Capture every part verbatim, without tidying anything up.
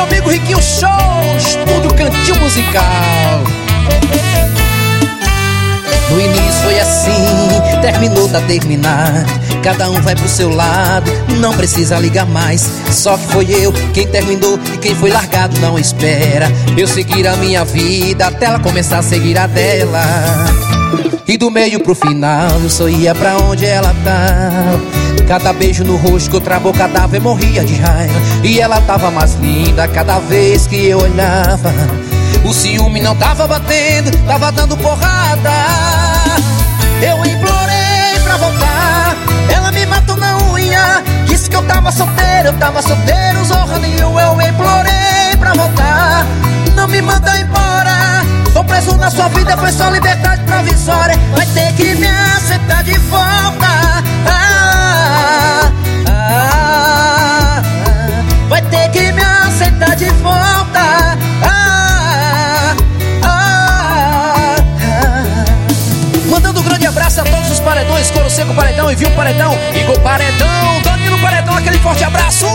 meu amigo Riquinho Show, Estúdio Cantinho Musical. No início foi assim, terminou, tá terminado. Cada um vai pro seu lado, não precisa ligar mais. Só que foi eu quem terminou e quem foi largado não espera eu seguir a minha vida até ela começar a seguir a dela. E do meio pro final eu só ia pra onde ela tava. Cada beijo no rosto que outra boca dava eu morria de raiva. E ela tava mais linda cada vez que eu olhava. O ciúme não tava batendo, tava dando porrada. Eu implorei pra voltar, ela me matou na unha. Disse que eu tava solteiro, eu tava solteiro, zorra nenhuma. Eu implorei pra voltar, não me manda embora. Tô preso na sua vida, foi só liberdade provisória. Vai ter que me aceitar de volta. Ah, ah, ah, vai ter que me aceitar de volta. Ah, ah, ah. Mandando um grande abraço a todos os paredões, Coro Seco Paredão, Envio Paredão, Igor Paredão, Danilo Paredão, aquele forte abraço.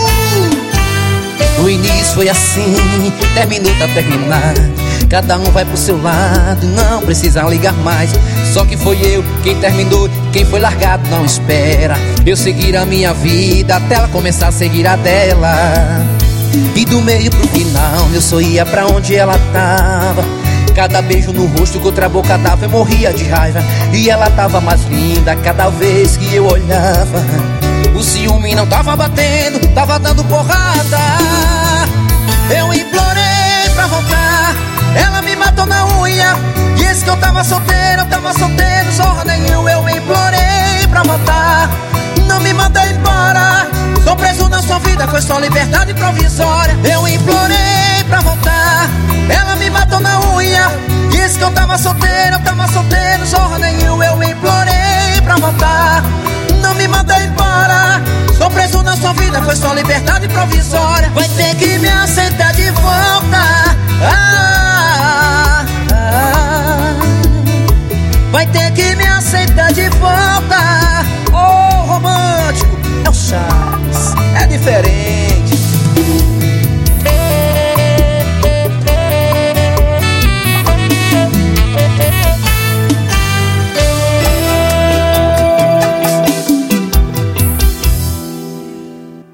No início foi assim, terminou, tá terminado. Cada um vai pro seu lado, não precisa ligar mais. Só que foi eu quem terminou, quem foi largado não espera eu seguir a minha vida até ela começar a seguir a dela. E do meio pro final eu só ia pra onde ela tava. Cada beijo no rosto que outra boca dava eu morria de raiva. E ela tava mais linda cada vez que eu olhava. O ciúme não tava batendo, tava dando porrada. Eu implorei pra voltar, ela me matou na unha. Disse que eu tava solteiro, eu tava solteiro, zorra nenhuma. Eu implorei pra voltar, não me manda embora. Tô preso na sua vida, foi só liberdade provisória. Eu implorei pra voltar, ela me matou na unha. Disse que eu tava solteiro, eu tava solteiro, zorra nenhuma. Eu implorei pra voltar, não me manda embora. Tô preso na sua vida, foi só liberdade provisória. Vai ter que me aceitar de volta. Ah, ah, vai ter que me aceitar de volta. Ô, oh, romântico, é o Charles, é diferente.